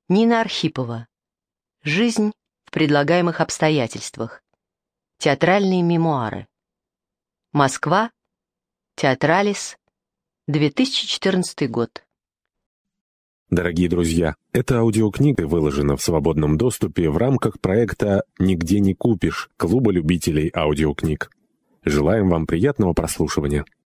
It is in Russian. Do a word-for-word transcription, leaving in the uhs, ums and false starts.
Нина Архипова. Жизнь в предлагаемых обстоятельствах. Театральные мемуары. Москва. Театралис. две тысячи четырнадцатый год. Дорогие друзья, эта аудиокнига выложена в свободном доступе в рамках проекта «Нигде не купишь» Клуба любителей аудиокниг. Желаем вам приятного прослушивания.